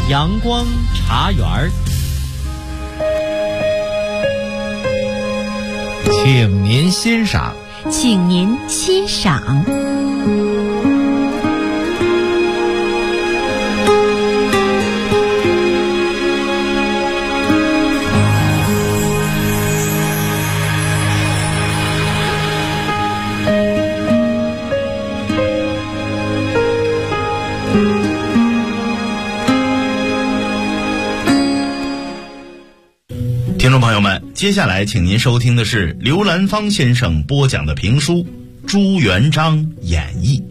阳光茶园儿，请您欣赏。 请您欣赏。 听众朋友们，接下来请您收听的是刘兰芳先生播讲的评书《朱元璋演义》。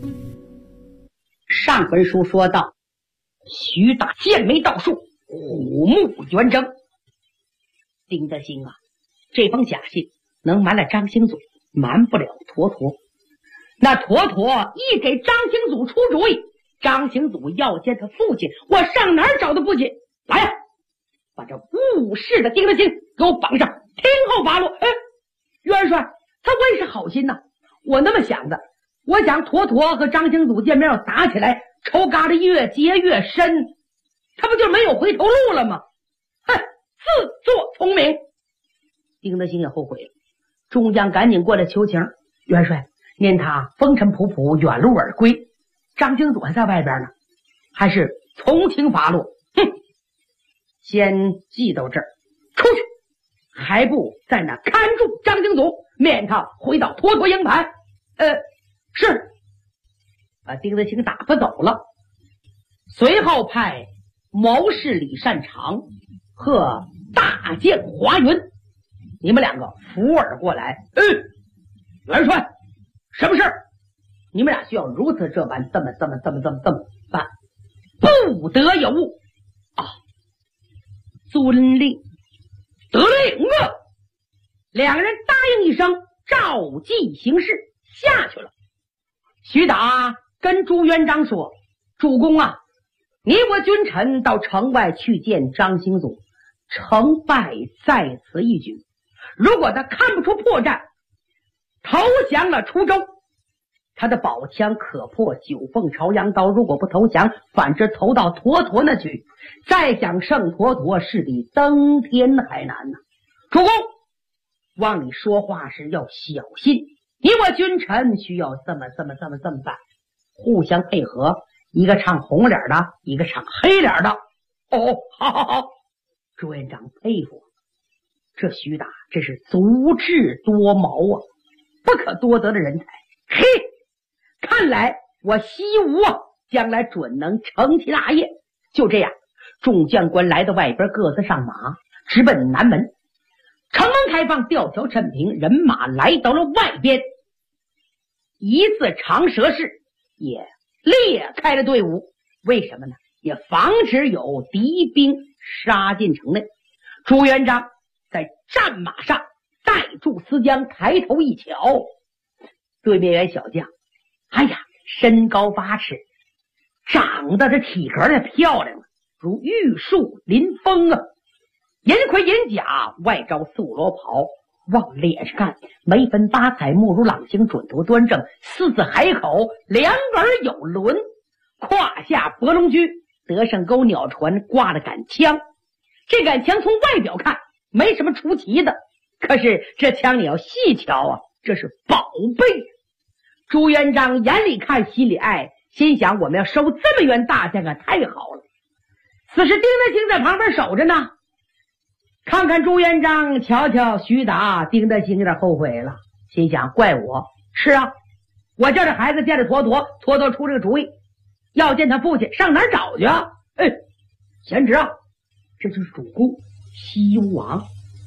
上回书说到，徐达剑眉倒竖，虎目圆睁。丁德兴啊，这封假信能瞒了张兴祖，瞒不了坨坨。那坨坨一给张兴祖出主意，张兴祖要见他父亲，我上哪儿找他父亲？来呀！把这误事的丁德兴给我绑上，听候发落。元帅，他为是好心呐，我那么想的，我想坨坨和张兴祖见面要打起来，仇疙瘩越结越深，他不就没有回头路了吗？自作聪明。丁德兴也后悔了，中将赶紧过来求情，元帅，念他风尘仆仆，远路而归，张兴祖还在外边呢，还是从轻发落。先记到这儿，出去，还不在那看住张兴祖，免他回到坨坨营盘。是。把丁德兴打发走了。随后派谋士李善长和大将华云，你们两个扶耳过来。元帅，什么事儿？你们俩需要如此这般，这么办，不得有误啊！遵令，得令啊！两个人答应一声，照计行事，下去了。徐达跟朱元璋说：“主公啊，你我君臣到城外去见张兴祖，成败在此一举。如果他看不出破绽，投降了滁州，他的宝枪可破九凤朝阳刀；如果不投降，反之投到坨坨那去，再想胜坨坨，是比登天还难呢。主公，望你说话时要小心，你我君臣需要这么办，互相配合，一个唱红脸的，一个唱黑脸的。好。朱元璋佩服，这徐达这是足智多谋啊，不可多得的人才。看来我西吴将来准能成其大业。就这样，众将官来到外边，各自上马，直奔南门。城门开放，吊桥陈平，人马来到了外边。一字长蛇式也裂开了队伍，为什么呢？也防止有敌兵杀进城内。朱元璋在战马上带住思江，抬头一瞧，对面员小将，身高8尺，长得这体格的漂亮，如玉树临风啊！银盔银甲，外罩素罗袍，往脸上看，眉分八彩，目如朗星，准头端正，四字海口，两耳有轮，胯下博龙驹，得胜钩鸟船，挂了杆枪。这杆枪从外表看没什么出奇的，可是这枪你要细瞧啊，这是宝贝。朱元璋眼里看心里爱，心想我们要收这么员大将啊，太好了。此时丁德兴在旁边守着呢，看看朱元璋，瞧瞧徐达，丁德兴有点后悔了，心想怪我。是啊，我叫这孩子见着坨坨出这个主意，要见他父亲上哪儿找去啊？贤侄啊，这就是主公西吴王。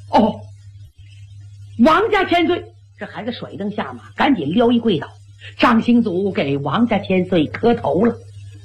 王家千岁。这孩子甩蹬下马，赶紧撩一跪倒，张兴祖给王家千岁磕头了。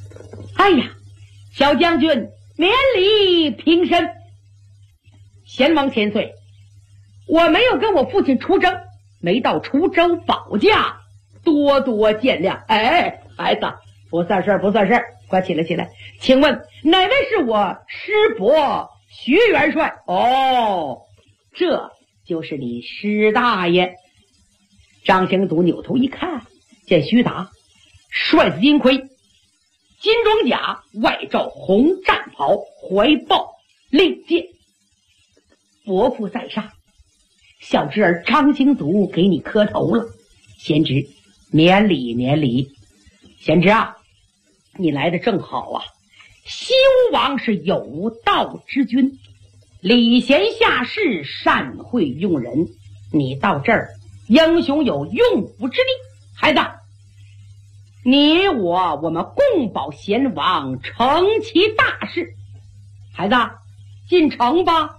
小将军免礼平身。贤王千岁，我没有跟我父亲出征，没到滁州保驾，多多见谅。孩子，不算事，快起来。请问哪位是我师伯徐元帅？这就是你师大爷。张兴祖扭头一看，见徐达帅似金盔， 金装甲，外罩红战袍，怀抱令箭。伯父在上，小侄儿张兴祖给你磕头了。贤侄，免礼免礼。贤侄啊，你来的正好啊！西吴王是有道之君，礼贤下士，善会用人。你到这儿，英雄有用武之地。孩子，你我们共保贤王，成其大事。孩子，进城吧。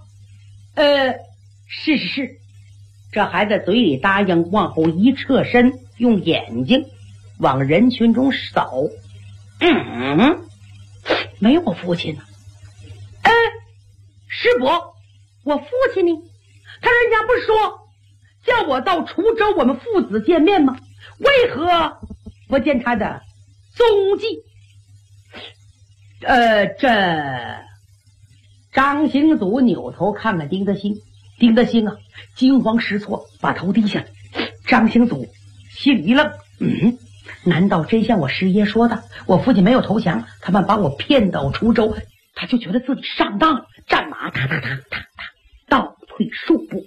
是。这孩子嘴里答应，往后一侧身，用眼睛往人群中扫。没有我父亲呢。师伯，我父亲呢？他人家不是说叫我到滁州我们父子见面吗？为何不见他的踪迹？这张兴祖扭头看看丁德兴，丁德兴啊，惊慌失措，把头低下来。张兴祖心里一愣，难道真像我师爷说的，我父亲没有投降，他们把我骗到滁州，他就觉得自己上当了，战马踏踏踏踏踏倒退数步。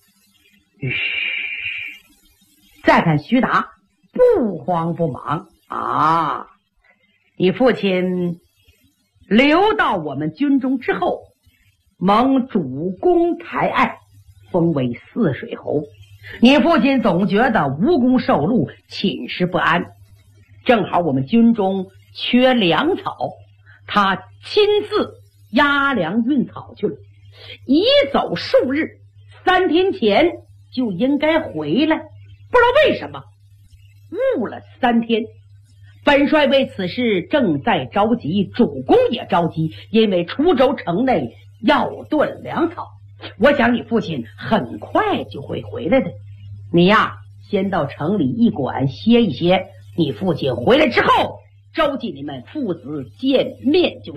再看徐达，不慌不忙啊！你父亲留到我们军中之后，蒙主公抬爱，封为泗水侯。你父亲总觉得无功受禄，寝食不安。正好我们军中缺粮草，他亲自押粮运草去了，一走数日，3天前就应该回来，不知道为什么误了3天。本帅为此事正在着急，主公也着急，因为滁州城内要断粮草，我想你父亲很快就会回来的。你呀，先到城里驿馆歇一歇，你父亲回来之后，召集你们父子见面就是。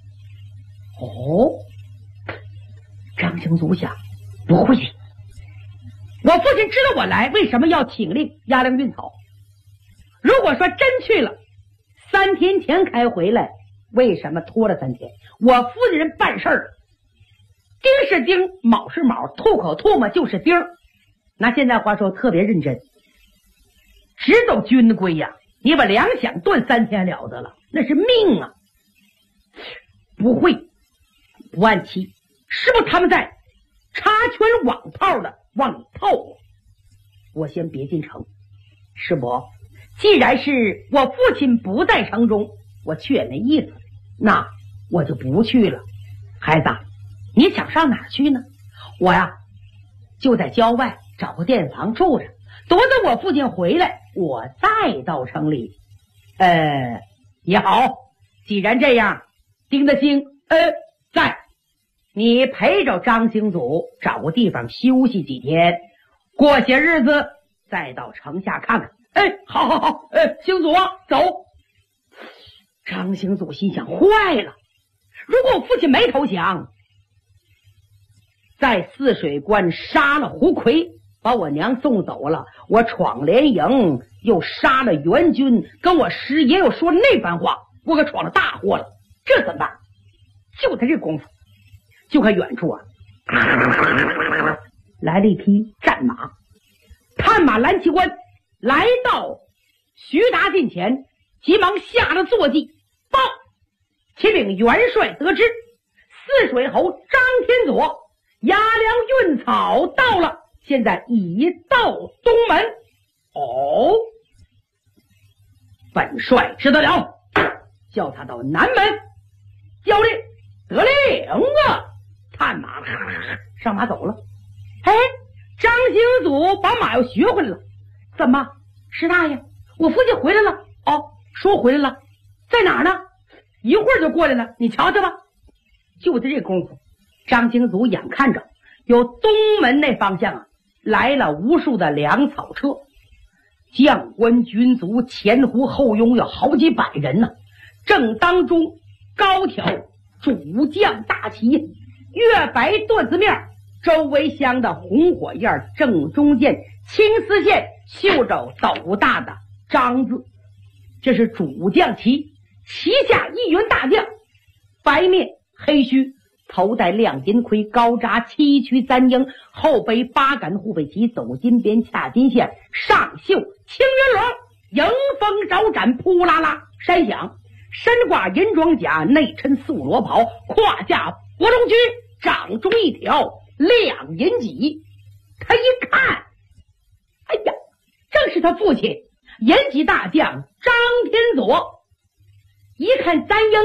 张兴祖想，不会的，我父亲知道我来，为什么要请令押粮运草？如果说真去了，3天前开回来，为什么拖了3天？我父亲人办事儿，丁是丁，卯是卯，吐口唾沫就是丁。拿现在话说，特别认真，只走军规呀！你把粮饷断3天了得了，那是命啊！不会，不按期，是不是他们在插圈网炮的往里套我？我先别进城。师伯，既然是我父亲不在城中，我却也没意思，那我就不去了。孩子，你想上哪儿去呢？我呀，就在郊外找个店房住着，躲等我父亲回来，我再到城里。也好，既然这样，丁德兴，在，你陪着张兴祖找个地方休息几天，过些日子再到城下看看。好，兴祖啊，走。张兴祖心想，坏了，如果我父亲没投降，在泗水关杀了胡奎，把我娘送走了，我闯连营又杀了援军，跟我师爷又说那番话，我可闯了大祸了，这怎么办？就在这功夫，就看远处啊，来了一匹战马，探马蓝旗官来到徐达近前，急忙下了坐骑，报启禀元帅得知，泗水侯张天佐押粮运草到了，现在已到东门。本帅知道了，叫他到南门交令。得令啊！探马上马走了。张兴祖把马又学回来了。怎么，石大爷，我父亲回来了？说回来了，在哪儿呢？一会儿就过来了，你瞧瞧吧。就在这功夫，张兴祖眼看着有东门那方向来了无数的粮草车，将官军卒前呼后拥，有好几百人呢。正当中高挑主将大旗，月白缎子面，周围镶的红火焰，正中间青丝线绣着斗大的张字，这是主将旗。 旗下一员大将，白面黑须，头戴亮金盔，高扎七曲三缨，后背八杆护背旗，走金边掐金线，上绣青云龙，迎风招展，扑啦啦山响，身挂银装甲，内衬素罗袍，胯下博龙驹，掌中一条亮银戟。他一看，哎呀，正是他父亲银戟大将张天佐。一看簪缨，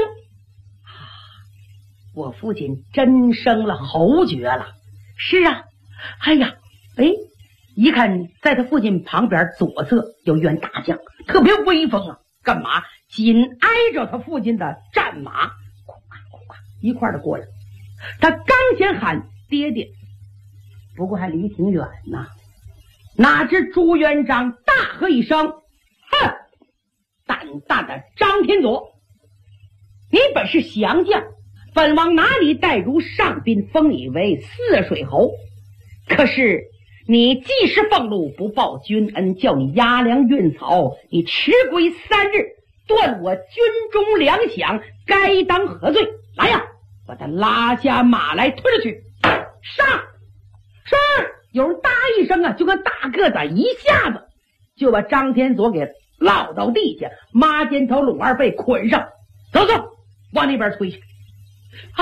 我父亲真升了侯爵了。是啊，哎呀，一看在他父亲旁边左侧有一员大将，特别威风啊。干嘛？紧挨着他父亲的战马，一块的过来。他刚先喊爹爹，不过还离挺远呐。哪知朱元璋大喝一声：“哼！胆大的张天佐，你本是降将，本王哪里待如上宾，封你为泗水侯？可是你既是俸禄，不报君恩，叫你押粮运草，你迟归3日，断我军中粮饷，该当何罪？来呀，把他拉下马来，推了去！上！是！有人答一声啊，就跟大个子一下子就把张天佐给落到地下，抹肩头拢二背捆上，走，往那边推去。啊！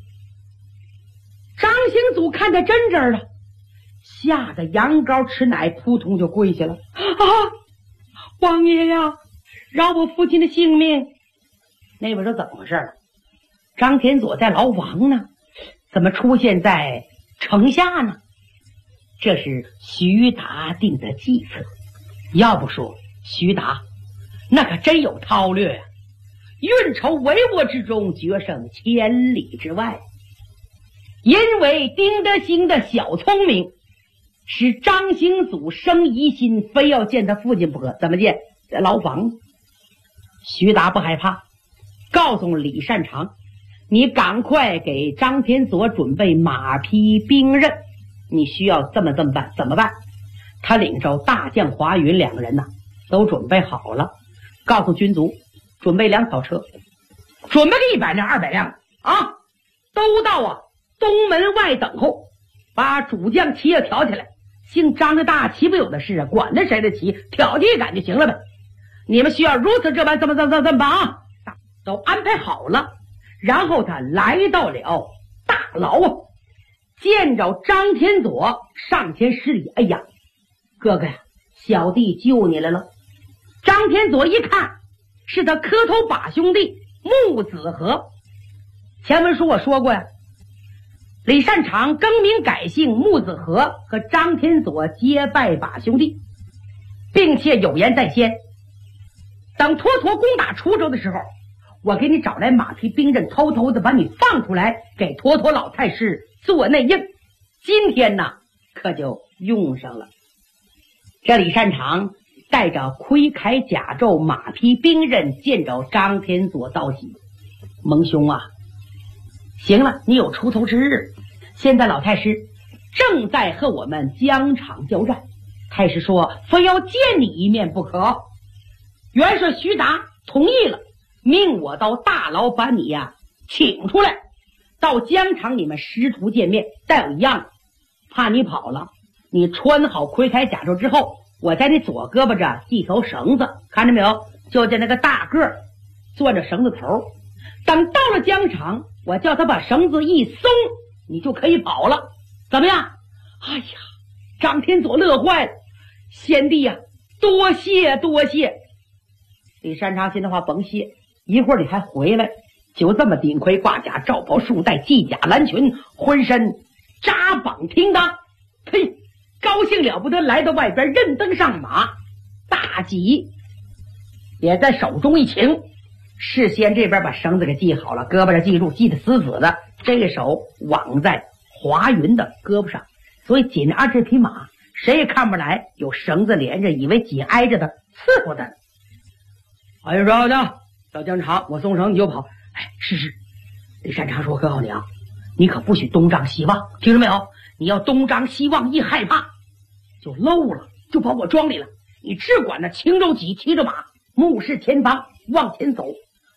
张兴祖看得真真的，吓得羊羔吃奶，扑通就跪下了。啊！王爷呀，饶我父亲的性命！那边说怎么回事了？张天佐在牢房呢，怎么出现在城下呢？这是徐达定的计策。要不说徐达那可真有韬略啊，运筹帷幄之中，决胜千里之外。因为丁德兴的小聪明，使张兴祖生疑心，非要见他父亲不可。怎么见？在牢房。徐达不害怕，告诉李善长，你赶快给张天佐准备马匹兵刃，你需要这么办。怎么办？他领着大将华云两个人都准备好了，告诉军卒准备粮草车，准备个100辆200辆啊，都到东门外等候，把主将旗也挑起来。姓张的大旗不有的是啊，管他谁的旗，挑起一杆就行了呗。你们需要如此这般，怎么办啊？都安排好了。然后他来到了大牢啊，见着张天佐，上前施礼：“哎呀，哥哥呀，小弟救你来了。”张天佐一看，是他磕头把兄弟穆子和。前文书我说过呀，李善长更名改姓，穆子和和张天佐结拜把兄弟，并且有言在先，等妥妥攻打滁州的时候，我给你找来马匹兵刃，偷偷的把你放出来，给妥妥老太师做内应。今天呢，可就用上了。这李善长带着盔铠甲胄、马匹兵刃，见着张天佐道喜：“蒙兄啊，行了，你有出头之日。现在老太师正在和我们疆场交战，太师说非要见你一面不可。元帅徐达同意了，命我到大牢把你请出来，到疆场你们师徒见面。再有一样，怕你跑了，你穿好盔铠甲胄之后，我在你左胳膊这系条绳子，看着没有？就在那个大个儿攥着绳子头，等到了疆场，我叫他把绳子一松，你就可以跑了，怎么样？”哎呀，张天佐乐坏了：“贤弟呀，多谢。”李善长心的话甭谢，一会儿你还回来。就这么顶盔挂甲，罩袍束带，系甲蓝裙，浑身扎绑停当，嘿，高兴了不得，来到外边认登上马，大戟也在手中一擎，事先这边把绳子给系好了，胳膊上记住，系得死死的，这个手挽在华云的胳膊上，所以紧挨这匹马，谁也看不来有绳子连着，以为紧挨着的伺候的。哎，说的到疆场，我松绳你就跑。哎，是。李善长说：“告诉你啊，你可不许东张西望，听着没有？你要东张西望，一害怕就漏了，就把我装里了。你只管那轻舟戟，骑着马，目视前方，往前走，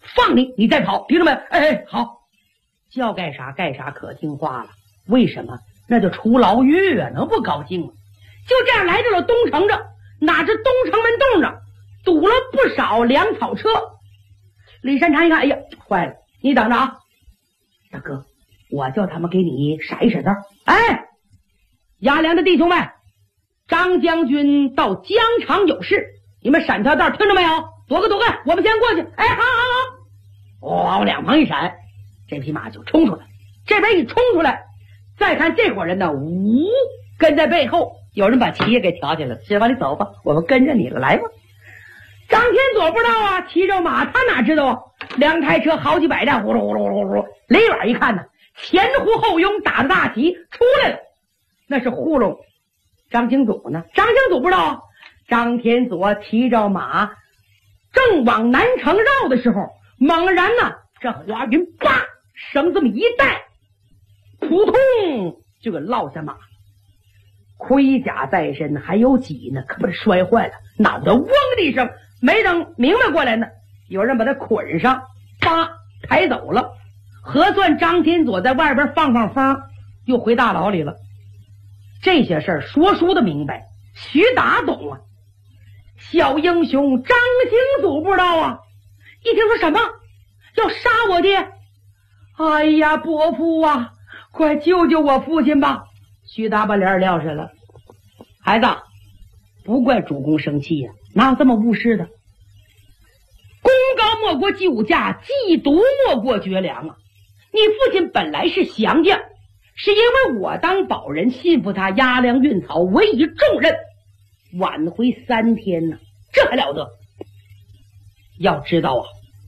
放你，你再跑，听着没？哎，好，叫干啥干啥，可听话了。为什么？那就出牢狱啊，能不高兴吗？就这样来到了东城这，哪知东城门洞上堵了不少粮草车。李善长一看，哎呀，坏了！你等着啊，大哥，我叫他们给你闪一闪道。哎，押粮的弟兄们，张将军到疆场有事，你们闪条道，听着没有？躲个，我们先过去。哎，好，往两旁一闪，这匹马就冲出来。这边一冲出来，再看这伙人呢，呜，跟在背后，有人把旗也给挑起来了。师傅，你走吧，我们跟着你了，来吧。张天佐不知道啊，骑着马，他哪知道啊？两台车好几百辆，呼噜呼噜呼噜呼噜，离远一看呢，前呼后拥，打着大旗出来了，那是糊弄张兴祖呢。张兴祖不知道啊，张天佐骑着马正往南城绕的时候，猛然呢，这花云叭绳这么一带，扑通就给落下马，盔甲在身还有几呢，可把他摔坏了，脑袋嗡的一声，没等明白过来呢，有人把他捆上，叭抬走了。核算张天佐在外边放风，又回大牢里了。这些事儿说书的明白，徐达懂啊，小英雄张兴祖不知道啊。一听说什么要杀我爹，哎呀，伯父啊，快救救我父亲吧！徐达把脸撂下了。孩子，不怪主公生气呀，哪有这么误事的？功高莫过救驾，嫉毒莫过绝粮啊！你父亲本来是降将，是因为我当保人，信服他押粮运草，委以重任，晚回3天呢，这还了得？要知道啊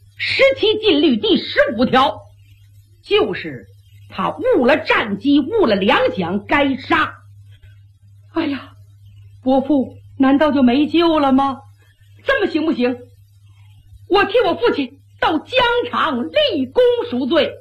，17禁律第15条就是他误了战机，误了粮饷，该杀。哎呀，伯父难道就没救了吗？这么行不行？我替我父亲到疆场立功赎罪。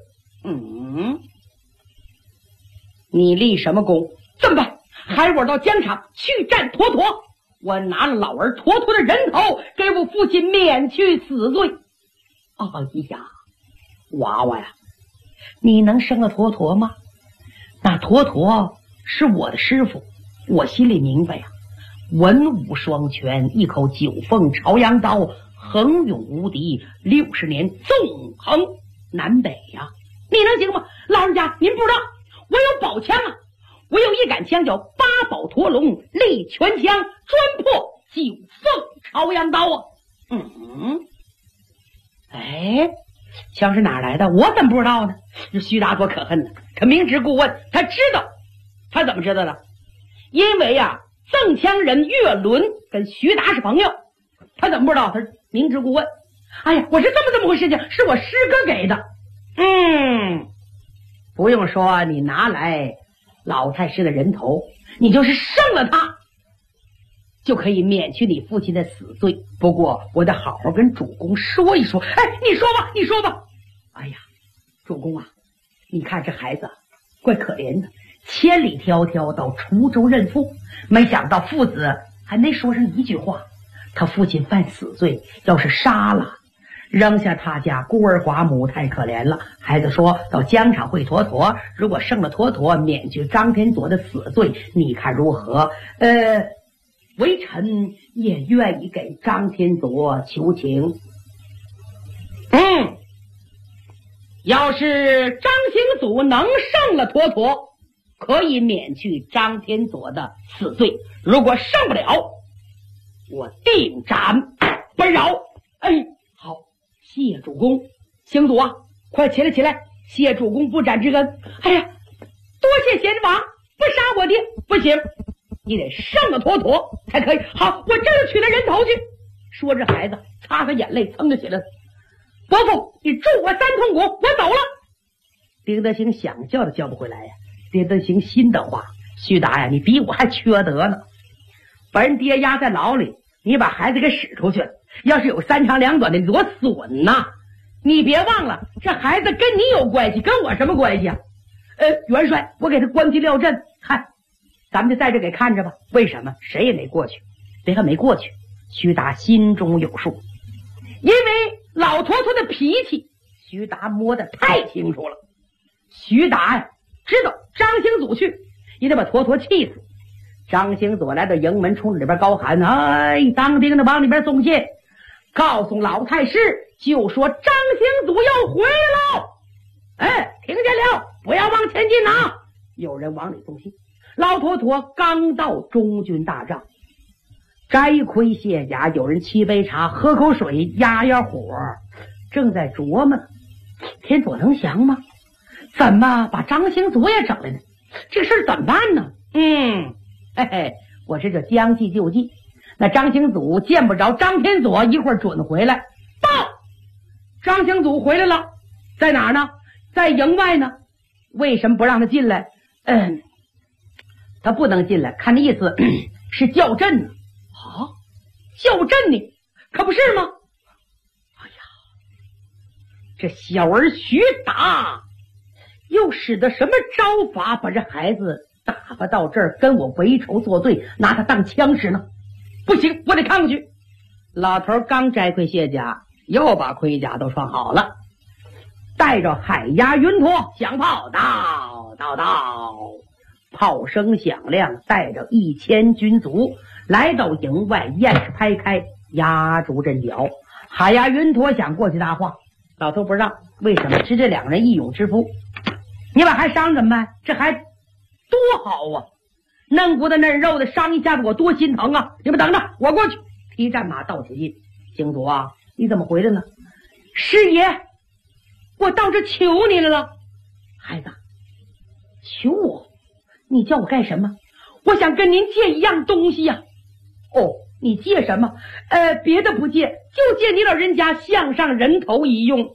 你立什么功？这么办，还我到疆场去战妥妥，我拿了老儿妥妥的人头，给我父亲免去死罪。哎呀，娃娃呀，你能生了妥妥吗？那妥妥是我的师傅，我心里明白呀，文武双全，一口九凤朝阳刀，横勇无敌，60年纵横南北呀！你能行吗？老人家您不知道，我有宝枪啊，我有一杆枪叫八宝驼龙力拳枪，专破九凤朝阳刀啊！哎，枪是哪来的？我怎么不知道呢？这徐达多可恨呢，他明知故问，他知道，他怎么知道的？因为呀，赠枪人岳伦跟徐达是朋友，他怎么不知道？他明知故问。哎呀，我是这么回事情，是我师哥给的。不用说，你拿来老太师的人头，你就是胜了他，就可以免去你父亲的死罪。不过我得好好跟主公说一说。哎，你说吧。哎呀，主公啊，你看这孩子怪可怜的，千里迢迢到滁州认父，没想到父子还没说上一句话，他父亲犯死罪，要是杀了，扔下他家孤儿寡母，太可怜了。孩子说到疆场会妥妥，如果胜了妥妥，免去张天佐的死罪，你看如何？微臣也愿意给张天佐求情。要是张兴祖能胜了妥妥，可以免去张天佐的死罪；如果胜不了，我定斩不饶。哎，好，谢主公。兴祖啊，快起来，谢主公不斩之恩。哎呀，多谢贤王，不杀我爹不行，你得胜了妥妥才可以。好，我这就取来人头去。说着，孩子擦擦眼泪，噌就起来了。伯父，你祝我3通鼓，我走了。丁德兴想叫都叫不回来呀。丁德兴心的话，徐达呀，你比我还缺德呢，把人爹压在牢里，你把孩子给使出去了，要是有3长2短的，你多损呐！你别忘了，这孩子跟你有关系，跟我什么关系啊？元帅，我给他关进料阵，看，咱们就在这给看着吧。为什么？谁也没过去。别看没过去，徐达心中有数，因为老老坨坨的脾气，徐达摸得太清楚了。徐达呀，知道张兴祖去，一定把坨坨气死。张兴祖来到营门，冲里边高喊：“哎，当兵的往里边送信，告诉老太师，就说张兴祖要回来了。哎，听见了？不要往前进啊！”有人往里送信。老坨坨刚到中军大帐，摘盔卸甲，有人沏杯茶，喝口水，压压火，正在琢磨，天佐能降吗？怎么把张兴祖也整来呢？这事怎么办呢？嘿嘿，我这就将计就计。那张兴祖见不着张天佐，一会儿准回来。报，张兴祖回来了，在哪儿呢？在营外呢。为什么不让他进来？他不能进来，看那意思是叫阵呢。啊，叫阵呢，可不是吗？哎呀，这小儿徐达又使得什么招法，把这孩子打发到这儿，跟我为仇作对，拿他当枪使呢？不行，我得看过去。老头刚摘盔卸甲，又把盔甲都穿好了，带着海牙云陀响炮，到，炮声响亮，带着1000军卒来到营外，雁是拍开，压住阵脚。海牙云陀想过去搭话，老头不让，为什么？是这两个人义勇之夫，你把还伤怎么办？这还多好啊，嫩骨的嫩肉的，伤一下子我多心疼啊！你们等着，我过去。提战马到此进。兴祖啊，你怎么回来呢？师爷，我到这求你来了。孩子，求我？你叫我干什么？我想跟您借一样东西呀。哦，你借什么？别的不借，就借你老人家项上人头一用。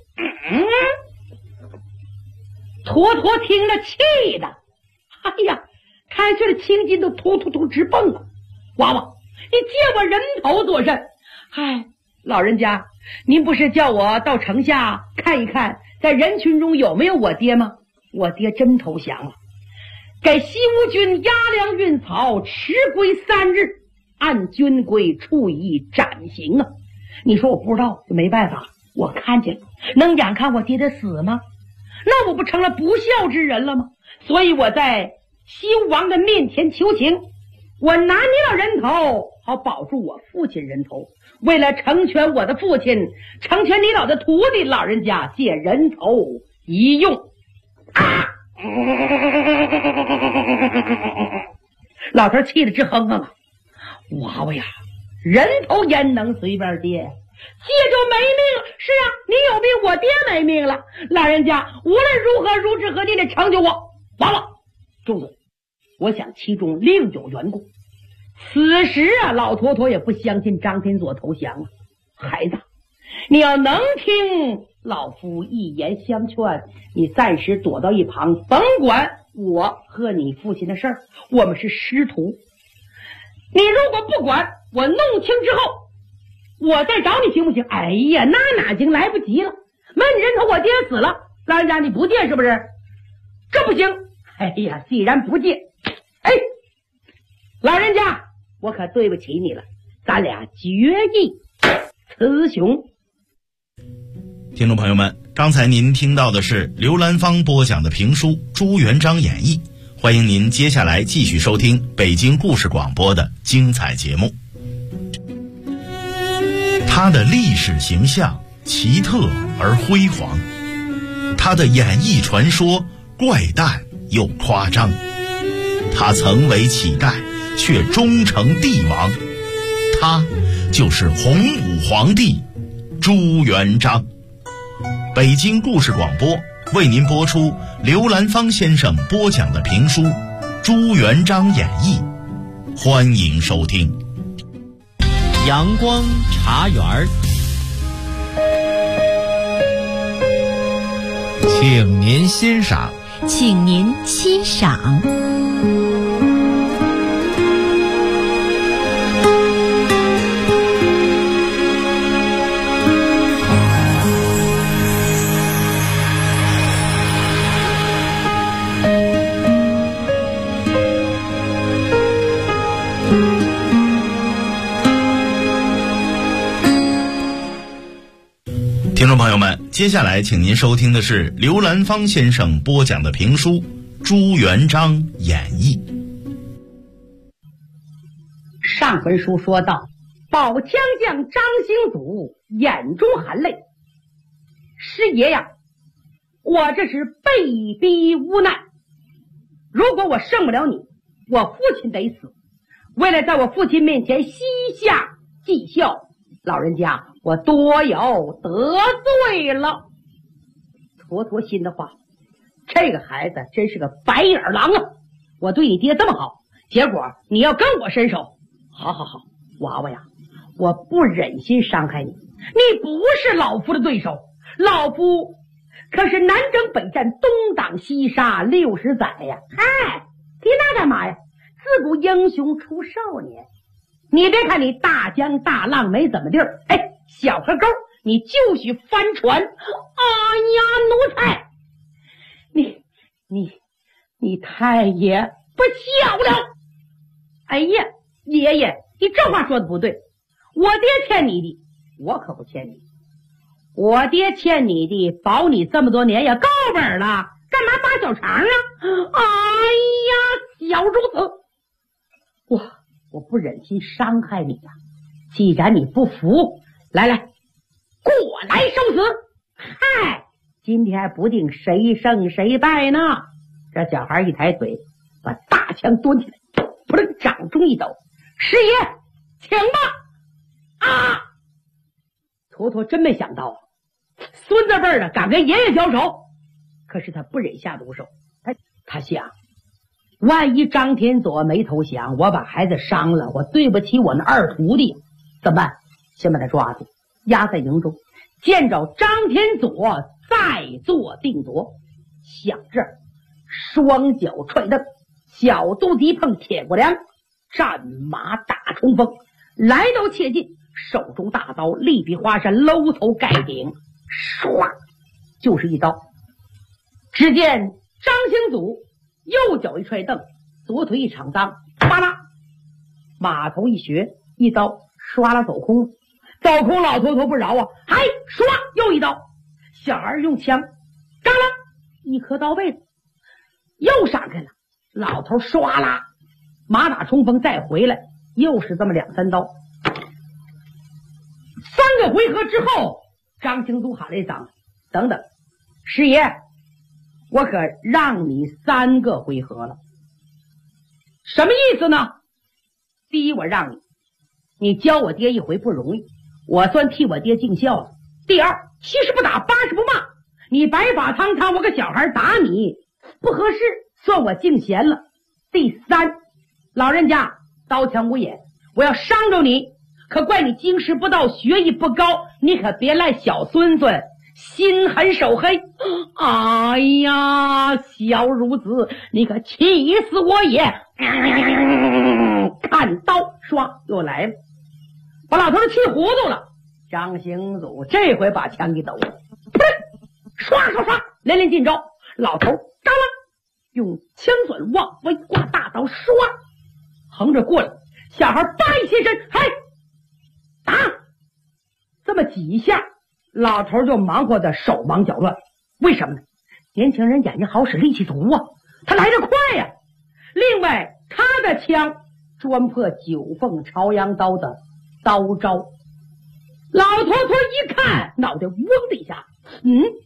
坨坨听着气的，哎呀，开水的青筋都突直蹦了。娃娃，你借我人头做甚？嗨，老人家，您不是叫我到城下看一看，在人群中有没有我爹吗？我爹真投降了，给西吴军押粮运草，迟归3日，按军规处以斩刑啊！你说我不知道就没办法，我看见了，能眼看我爹的死吗？那我不成了不孝之人了吗？所以我在西吴王的面前求情，我拿你老人头好保住我父亲人头，为了成全我的父亲，成全你老的徒弟，老人家借人头一用。老头气得直哼哼啊！娃娃呀，人头焉能随便借？借就没命了。是啊，你有病，我爹没命了。老人家无论如何如之何地得成就我。娃娃，住嘴！我想其中另有缘故。此时啊，老坨坨也不相信张天佐投降了。孩子，你要能听老夫一言相劝，你暂时躲到一旁，甭管我和你父亲的事儿，我们是师徒。你如果不管，我弄清之后，我再找你行不行？哎呀，那哪行，来不及了。问你人头，我爹死了，老人家你不借是不是？这不行。哎呀，既然不借，老人家，我可对不起你了，咱俩决议雌雄。 听众朋友们，刚才您听到的是刘兰芳播讲的评书《朱元璋演义》，欢迎您接下来继续收听北京故事广播的精彩节目。他的历史形象奇特而辉煌，他的演义传说怪诞又夸张，他曾为乞丐却终成帝王，他就是洪武皇帝朱元璋。北京故事广播为您播出刘兰芳先生播讲的评书《朱元璋演义》，欢迎收听。 阳光茶园，请您欣赏。 请您欣赏。 听听众朋友们，接下来请您收听的是刘兰芳先生播讲的评书《朱元璋演义》。 上回书说到，宝枪将张兴祖眼中含泪，师爷呀，我这是被逼无奈，如果我胜不了你，我父亲得死。为了在我父亲面前膝下尽孝，老人家我多有得罪了。坨坨心的话，这个孩子真是个白眼狼啊！我对你爹这么好，结果你要跟我伸手。好，娃娃呀，我不忍心伤害你，你不是老夫的对手，老夫可是南征北战，东挡西杀60载呀！嗨，提那干嘛呀？自古英雄出少年，你别看你大江大浪没怎么地儿，哎，小河沟你就许翻船。哎呀，奴才，你太爷不孝了！哎呀，爷爷，你这话说的不对，我爹欠你的，我可不欠你。我爹欠你的，保你这么多年也够本了，干嘛发小肠啊？哎呀，小如此，我不忍心伤害你呀。既然你不服，来，过来受死！嗨，今天还不定谁胜谁败呢。这小孩一抬腿，把大枪端起来，扑棱掌中一抖，师爷，请吧！啊！坨坨真没想到啊，孙子辈儿的敢跟爷爷交手，可是他不忍下毒手。他想，万一张天佐没投降，我把孩子伤了，我对不起我那二徒弟，怎么办？先把他抓住，压在营中，见着张天佐再做定夺。想这儿，双脚踹蹬，小肚子一碰铁骨梁，战马大冲锋，来到切近，手中大刀力比华山，搂头盖顶，唰就是一刀。只见张兴祖右脚一踹蹬，左腿一敞裆，哗啦，马头一学，一刀唰啦走空，老头头不饶啊！嗨，唰又一刀，小孩用枪，嘎啦一颗刀背子，又闪开了。老头唰啦，马打冲锋再回来，又是这么2、3刀。3个回合之后，张兴祖喊了一嗓子：“等等，师爷，我可让你3个回合了。”什么意思呢？第一，我让你教我爹一回不容易，我算替我爹尽孝了。第二，70不打80不骂，你白发苍苍，我个小孩打你不合适，算我敬贤了。第三，老人家刀枪无眼，我要伤着你，可怪你经世不到，学艺不高，你可别赖小孙孙，心狠手黑。哎呀，小孺子，你可气死我也！看刀唰又来了，把老头子气糊涂了。张兴祖这回把枪一抖，唰唰唰连连进招，老头嘎啦用枪短往外挂大刀，唰横着过来，小孩叭一起身，嗨打这么几下，老头就忙活的手忙脚乱。为什么呢？年轻人眼睛好使，力气足啊，他来得快呀。另外他的枪专破9凤朝阳刀的刀招。老头头一看，脑袋嗡的一下，